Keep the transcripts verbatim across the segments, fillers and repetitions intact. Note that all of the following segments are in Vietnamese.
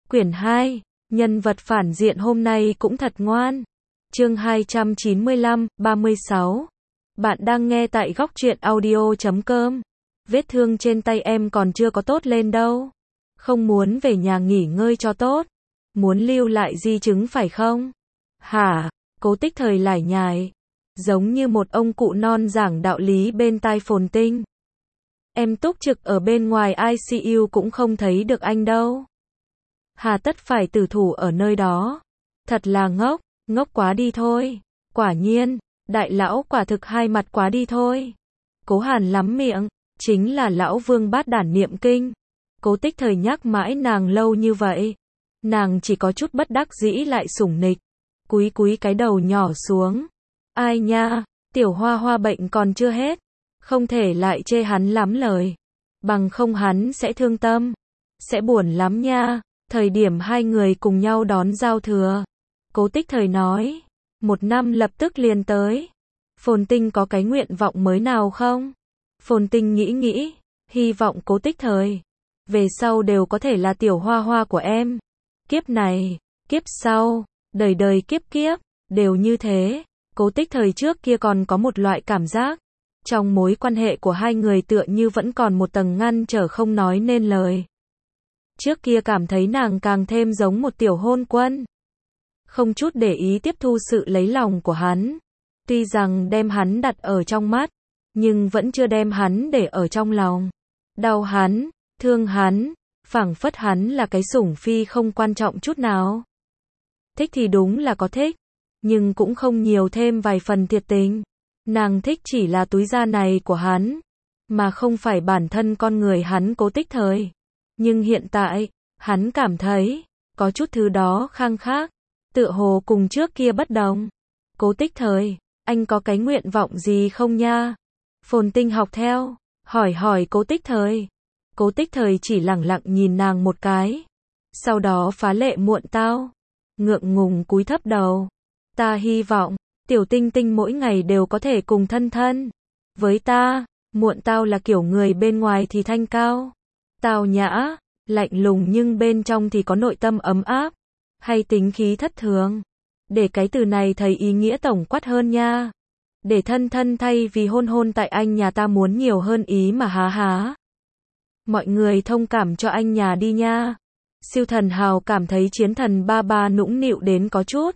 Quyển hai, nhân vật phản diện hôm nay cũng thật ngoan. Chương hai trăm chín mươi lăm, ba mươi sáu. Bạn đang nghe tại góc truyện audio chấm com. Vết thương trên tay em còn chưa có tốt lên đâu. Không muốn về nhà nghỉ ngơi cho tốt. Muốn lưu lại di chứng phải không? Hả? Cố Tích Thời lải nhải. Giống như một ông cụ non giảng đạo lý bên tai Phồn Tinh. Em túc trực ở bên ngoài i xê u cũng không thấy được anh đâu. Hà tất phải tử thủ ở nơi đó. Thật là ngốc, ngốc quá đi thôi. Quả nhiên, đại lão quả thực hai mặt quá đi thôi. Cố Hàn lắm miệng, chính là lão Vương Bát Đản niệm kinh. Cố Tích Thời nhắc mãi nàng lâu như vậy. Nàng chỉ có chút bất đắc dĩ lại sủng nịch. Cúi cúi cái đầu nhỏ xuống. Ai nha, tiểu hoa hoa bệnh còn chưa hết. Không thể lại chê hắn lắm lời. Bằng không hắn sẽ thương tâm. Sẽ buồn lắm nha. Thời điểm hai người cùng nhau đón giao thừa. Cố Tích Thời nói. Một năm lập tức liền tới. Phồn Tinh có cái nguyện vọng mới nào không? Phồn Tinh nghĩ nghĩ. Hy vọng Cố Tích Thời về sau đều có thể là tiểu hoa hoa của em. Kiếp này, kiếp sau, đời đời kiếp kiếp, đều như thế. Cố Tích Thời trước kia còn có một loại cảm giác. Trong mối quan hệ của hai người tựa như vẫn còn một tầng ngăn trở không nói nên lời. Trước kia cảm thấy nàng càng thêm giống một tiểu hôn quân. Không chút để ý tiếp thu sự lấy lòng của hắn. Tuy rằng đem hắn đặt ở trong mắt, nhưng vẫn chưa đem hắn để ở trong lòng. Đau hắn, thương hắn, phảng phất hắn là cái sủng phi không quan trọng chút nào. Thích thì đúng là có thích, nhưng cũng không nhiều thêm vài phần thiệt tình. Nàng thích chỉ là túi da này của hắn, mà không phải bản thân con người hắn Cố Tích Thời. Nhưng hiện tại, hắn cảm thấy, có chút thứ đó khang khác, tựa hồ cùng trước kia bất đồng. Cố Tích Thời, anh có cái nguyện vọng gì không nha? Phồn Tinh học theo, hỏi hỏi Cố Tích Thời. Cố Tích Thời chỉ lẳng lặng nhìn nàng một cái. Sau đó phá lệ muộn tao. Ngượng ngùng cúi thấp đầu. Ta hy vọng, tiểu Tinh Tinh mỗi ngày đều có thể cùng thân thân. Với ta, muộn tao là kiểu người bên ngoài thì thanh cao. Tao nhã, lạnh lùng nhưng bên trong thì có nội tâm ấm áp. Hay tính khí thất thường. Để cái từ này thấy ý nghĩa tổng quát hơn nha. Để thân thân thay vì hôn hôn tại anh nhà ta muốn nhiều hơn ý mà há há. Mọi người thông cảm cho anh nhà đi nha. Siêu Thần Hào cảm thấy Chiến Thần ba ba nũng nịu đến có chút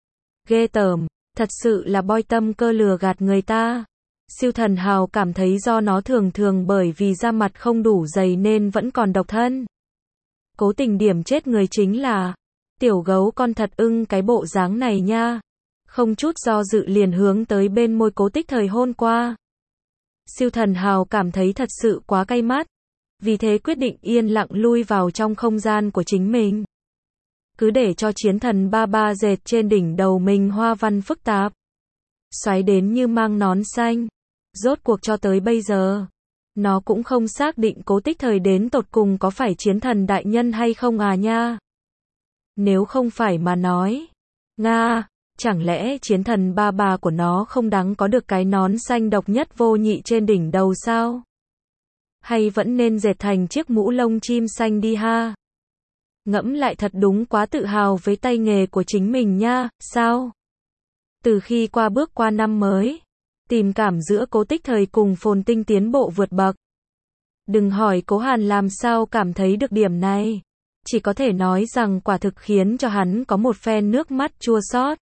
ghê tởm, thật sự là boi tâm cơ lừa gạt người ta. Siêu Thần Hào cảm thấy do nó thường thường bởi vì da mặt không đủ dày nên vẫn còn độc thân. Cố Tình điểm chết người chính là tiểu gấu con thật ưng cái bộ dáng này nha. Không chút do dự liền hướng tới bên môi Cố Tích Thời hôn qua. Siêu Thần Hào cảm thấy thật sự quá cay mắt. Vì thế quyết định yên lặng lui vào trong không gian của chính mình. Cứ để cho Chiến Thần ba ba dệt trên đỉnh đầu mình hoa văn phức tạp. Xoáy đến như mang nón xanh. Rốt cuộc cho tới bây giờ, nó cũng không xác định Cố Tích Thời đến tột cùng có phải Chiến Thần đại nhân hay không à nha. Nếu không phải mà nói, Nga, chẳng lẽ Chiến Thần ba ba của nó không đáng có được cái nón xanh độc nhất vô nhị trên đỉnh đầu sao? Hay vẫn nên dệt thành chiếc mũ lông chim xanh đi ha? Ngẫm lại thật đúng quá tự hào với tay nghề của chính mình nha, sao? Từ khi qua bước qua năm mới, tình cảm giữa Cố Tích Thời cùng Phồn Tinh tiến bộ vượt bậc. Đừng hỏi Cố Hàn làm sao cảm thấy được điểm này. Chỉ có thể nói rằng quả thực khiến cho hắn có một phen nước mắt chua xót.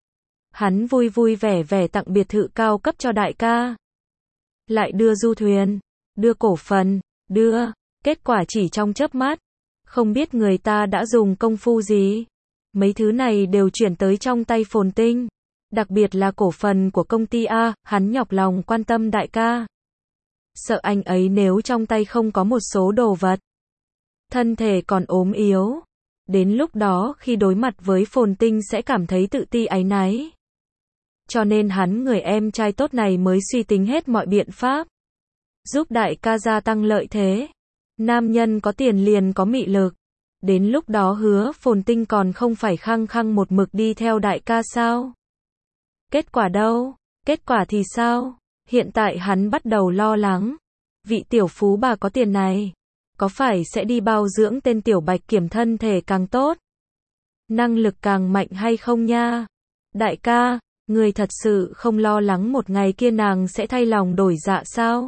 Hắn vui vui vẻ vẻ tặng biệt thự cao cấp cho đại ca. Lại đưa du thuyền, đưa cổ phần, đưa, kết quả chỉ trong chớp mắt. Không biết người ta đã dùng công phu gì. Mấy thứ này đều chuyển tới trong tay Phồn Tinh. Đặc biệt là cổ phần của công ty A, hắn nhọc lòng quan tâm đại ca. Sợ anh ấy nếu trong tay không có một số đồ vật. Thân thể còn ốm yếu. Đến lúc đó khi đối mặt với Phồn Tinh sẽ cảm thấy tự ti áy náy. Cho nên hắn người em trai tốt này mới suy tính hết mọi biện pháp. Giúp đại ca gia tăng lợi thế. Nam nhân có tiền liền có mị lực. Đến lúc đó hứa Phồn Tinh còn không phải khăng khăng một mực đi theo đại ca sao? Kết quả đâu? Kết quả thì sao? Hiện tại hắn bắt đầu lo lắng. Vị tiểu phú bà có tiền này. có phải sẽ đi bao dưỡng tên tiểu bạch kiểm thân thể càng tốt, năng lực càng mạnh hay không nha? Đại ca, người thật sự không lo lắng một ngày kia nàng sẽ thay lòng đổi dạ sao?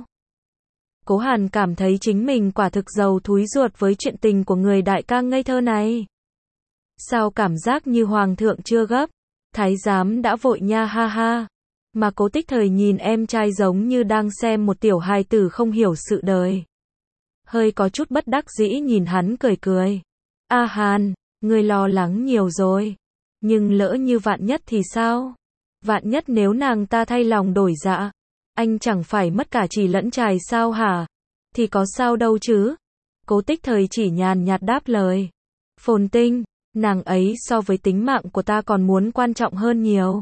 Cố Hàn cảm thấy chính mình quả thực giàu thúi ruột với chuyện tình của người đại ca ngây thơ này. Sao cảm giác như hoàng thượng chưa gấp, thái giám đã vội nha ha ha. Mà Cố Tích Thời nhìn em trai giống như đang xem một tiểu hài tử không hiểu sự đời. Hơi có chút bất đắc dĩ nhìn hắn cười cười. A Hàn, ngươi lo lắng nhiều rồi. Nhưng lỡ như vạn nhất thì sao? Vạn nhất nếu nàng ta thay lòng đổi dạ, anh chẳng phải mất cả chì lẫn chài sao hả? Thì có sao đâu chứ? Cố Tích Thời chỉ nhàn nhạt đáp lời. Phồn Tinh, nàng ấy so với tính mạng của ta còn muốn quan trọng hơn nhiều.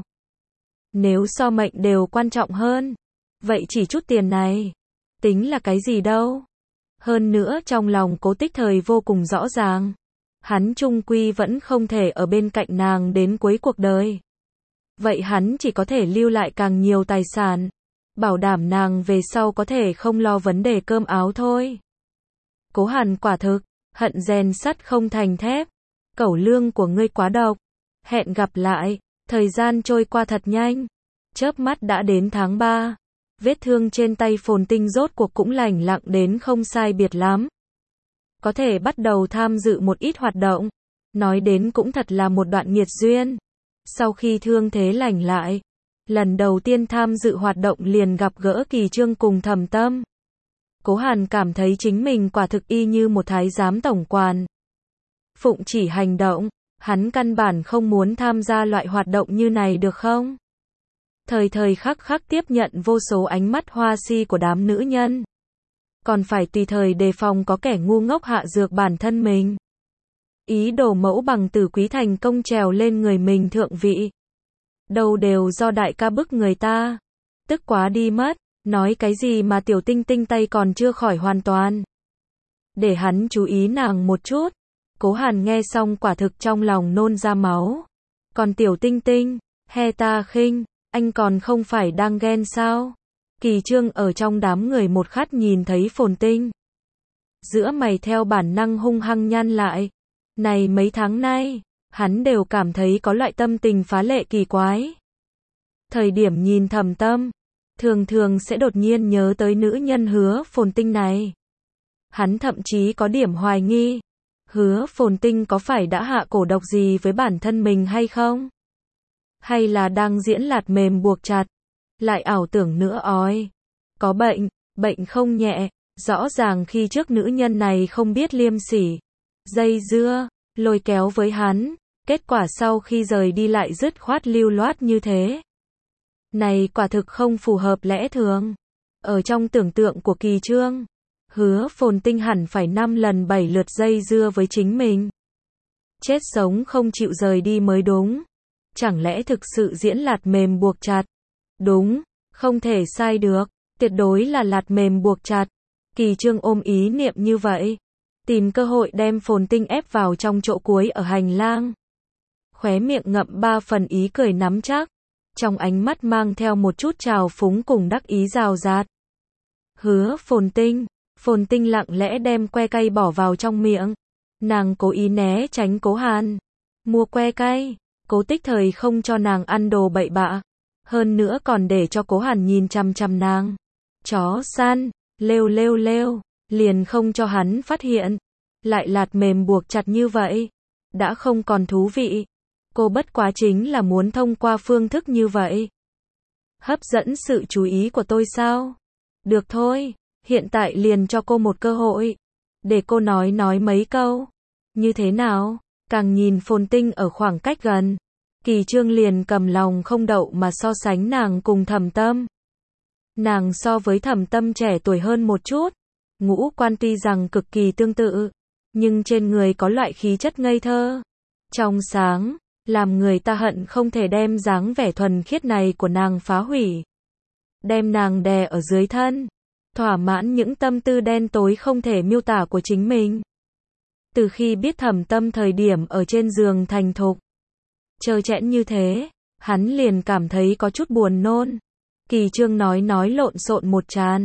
Nếu so mệnh đều quan trọng hơn, vậy chỉ chút tiền này, tính là cái gì đâu? Hơn nữa trong lòng Cố Tích Thời vô cùng rõ ràng, hắn chung quy vẫn không thể ở bên cạnh nàng đến cuối cuộc đời. Vậy hắn chỉ có thể lưu lại càng nhiều tài sản, bảo đảm nàng về sau có thể không lo vấn đề cơm áo thôi. Cố Hàn quả thực, hận rèn sắt không thành thép, cẩu lương của ngươi quá độc. Hẹn gặp lại, thời gian trôi qua thật nhanh, chớp mắt đã đến tháng ba. Vết thương trên tay Phồn Tinh rốt cuộc cũng lành lặng đến không sai biệt lắm. Có thể bắt đầu tham dự một ít hoạt động, nói đến cũng thật là một đoạn nghiệt duyên. Sau khi thương thế lành lại, lần đầu tiên tham dự hoạt động liền gặp gỡ Kỳ Trương cùng Thẩm Tâm. Cố Hàn cảm thấy chính mình quả thực y như một thái giám tổng quản. Phụng chỉ hành động, hắn căn bản không muốn tham gia loại hoạt động như này được không? Thời thời khắc khắc tiếp nhận vô số ánh mắt hoa si của đám nữ nhân. Còn phải tùy thời đề phòng có kẻ ngu ngốc hạ dược bản thân mình. Ý đồ mẫu bằng Tử Quý thành công trèo lên người mình thượng vị. Đâu đều do đại ca bức người ta. Tức quá đi mất, nói cái gì mà tiểu Tinh Tinh tay còn chưa khỏi hoàn toàn. Để hắn chú ý nàng một chút. Cố Hàn nghe xong quả thực trong lòng nôn ra máu. Còn tiểu Tinh Tinh, he ta khinh, anh còn không phải đang ghen sao? Kỳ Trương ở trong đám người một khắc nhìn thấy Phồn Tinh. Giữa mày theo bản năng hung hăng nhăn lại. Này mấy tháng nay, hắn đều cảm thấy có loại tâm tình phá lệ kỳ quái. Thời điểm nhìn Thẩm Tâm, thường thường sẽ đột nhiên nhớ tới nữ nhân Hứa Phồn Tinh này. Hắn thậm chí có điểm hoài nghi, Hứa Phồn Tinh có phải đã hạ cổ độc gì với bản thân mình hay không? Hay là đang diễn lạt mềm buộc chặt? Lại ảo tưởng nữa ói. Có bệnh, bệnh không nhẹ, rõ ràng khi trước nữ nhân này không biết liêm sỉ. Dây dưa, lôi kéo với hắn, kết quả sau khi rời đi lại dứt khoát lưu loát như thế. Này quả thực không phù hợp lẽ thường. Ở trong tưởng tượng của Kỳ Trương, Hứa Phồn Tinh hẳn phải năm lần bảy lượt dây dưa với chính mình. Chết sống không chịu rời đi mới đúng. Chẳng lẽ thực sự diễn lạt mềm buộc chặt? Đúng, không thể sai được, tuyệt đối là lạt mềm buộc chặt. Kỳ Trương ôm ý niệm như vậy, tìm cơ hội đem Phồn Tinh ép vào trong chỗ cuối ở hành lang. Khóe miệng ngậm ba phần ý cười nắm chắc, trong ánh mắt mang theo một chút trào phúng cùng đắc ý rào rạt. Hứa Phồn Tinh, Phồn Tinh lặng lẽ đem que cay bỏ vào trong miệng. Nàng cố ý né tránh Cố Hàn. Mua que cay, Cố Tích Thời không cho nàng ăn đồ bậy bạ. Hơn nữa còn để cho Cố Hàn nhìn chằm chằm nàng. Chó săn, lêu lêu lêu, liền không cho hắn phát hiện. Lại lạt mềm buộc chặt như vậy, đã không còn thú vị. Cô bất quá chính là muốn thông qua phương thức như vậy hấp dẫn sự chú ý của tôi sao? Được thôi, hiện tại liền cho cô một cơ hội, để cô nói nói mấy câu. Như thế nào? Càng nhìn Phồn Tinh ở khoảng cách gần, Kỳ Trương liền cầm lòng không đậu mà so sánh nàng cùng Thẩm Tâm. Nàng so với Thẩm Tâm trẻ tuổi hơn một chút, ngũ quan tuy rằng cực kỳ tương tự, nhưng trên người có loại khí chất ngây thơ, trong sáng, làm người ta hận không thể đem dáng vẻ thuần khiết này của nàng phá hủy. Đem nàng đè ở dưới thân, thỏa mãn những tâm tư đen tối không thể miêu tả của chính mình. Từ khi biết Thẩm Tâm thời điểm ở trên giường thành thục, trơ trẽn như thế, hắn liền cảm thấy có chút buồn nôn. Kỳ Trương nói nói lộn xộn một tràn,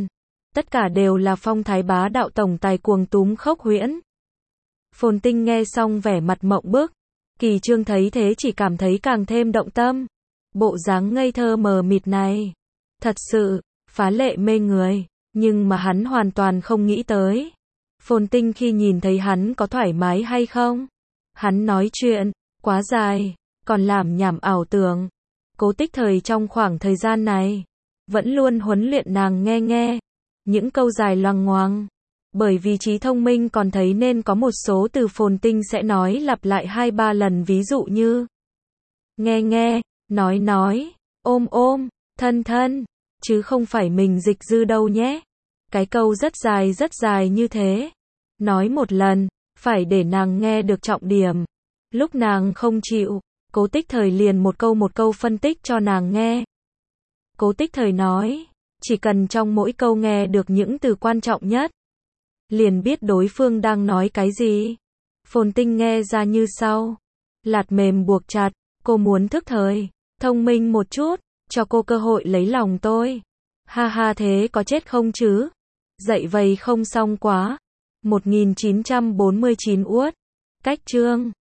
Tất cả đều là phong thái bá đạo tổng tài cuồng túm khốc huyễn. Phồn Tinh nghe xong vẻ mặt mộng bức. Kỳ Trương thấy thế chỉ cảm thấy càng thêm động tâm. Bộ dáng ngây thơ mờ mịt này. Thật sự, phá lệ mê người. Nhưng mà hắn hoàn toàn không nghĩ tới. Phồn Tinh khi nhìn thấy hắn có thoải mái hay không? Hắn nói chuyện, quá dài, còn làm nhảm ảo tưởng. Cố Tích Thời trong khoảng thời gian này, vẫn luôn huấn luyện nàng nghe nghe. Những câu dài loằng ngoằng. Bởi vì trí thông minh còn thấy nên có một số từ Phồn Tinh sẽ nói lặp lại hai ba lần, ví dụ như nghe nghe, nói nói, ôm ôm, thân thân, chứ không phải mình dịch dư đâu nhé. Cái câu rất dài rất dài như thế. Nói một lần, phải để nàng nghe được trọng điểm. Lúc nàng không chịu, Cố Tích Thời liền một câu một câu phân tích cho nàng nghe. Cố Tích Thời nói, chỉ cần trong mỗi câu nghe được những từ quan trọng nhất, liền biết đối phương đang nói cái gì. Phồn Tinh nghe ra như sau. Lạt mềm buộc chặt, cô muốn thức thời, thông minh một chút, cho cô cơ hội lấy lòng tôi. Ha ha, thế có chết không chứ? Dậy vầy không xong quá. một nghìn chín trăm bốn mươi chín uất. Cách chương